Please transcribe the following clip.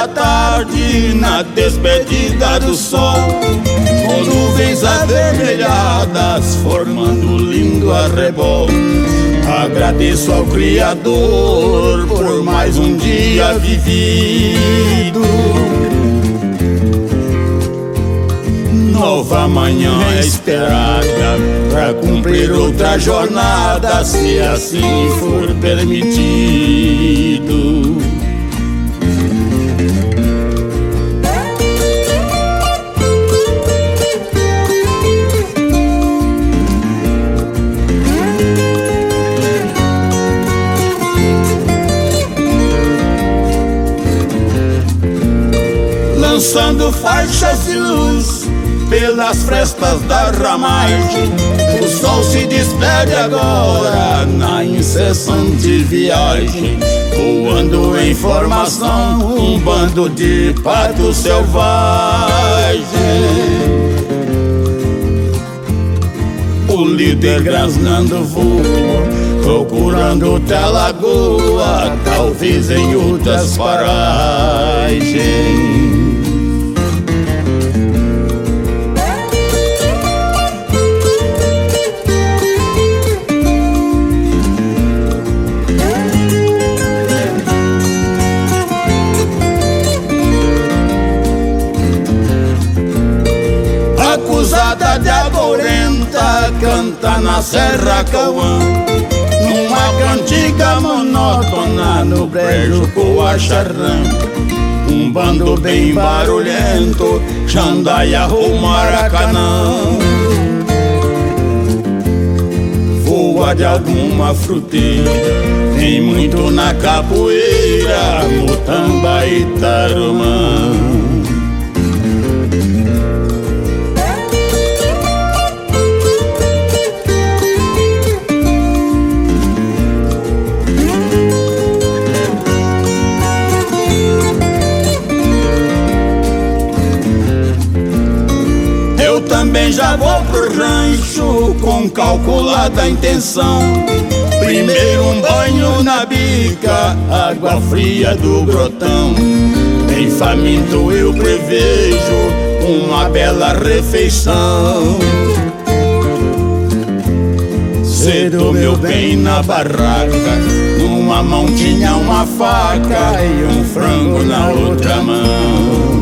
da tarde, na despedida do sol, com nuvens avermelhadas formando lindo arrebol. Agradeço ao Criador por mais um dia vivido. Nova manhã é esperada pra cumprir outra jornada, se assim for permitido. Lançando faixas de luz pelas frestas da ramagem, o sol se despede agora na incessante viagem, voando em formação um bando de patos selvagens. O líder grasnando voo, procurando outra lagoa, talvez em outras paragens. Acusada de agourenta, canta na Serra Cauã, numa cantiga monótona no brejo Coacharrã. Um bando bem barulhento, Jandaia ou Maracanã, voa de alguma fruteira, tem muito na capoeira, Mutamba e Tarumã. Também já vou pro rancho com calculada intenção. Primeiro um banho na bica, água fria do grotão. Bem faminto eu prevejo uma bela refeição. Cedo meu bem na barraca, numa mão tinha uma faca e um frango na outra mão.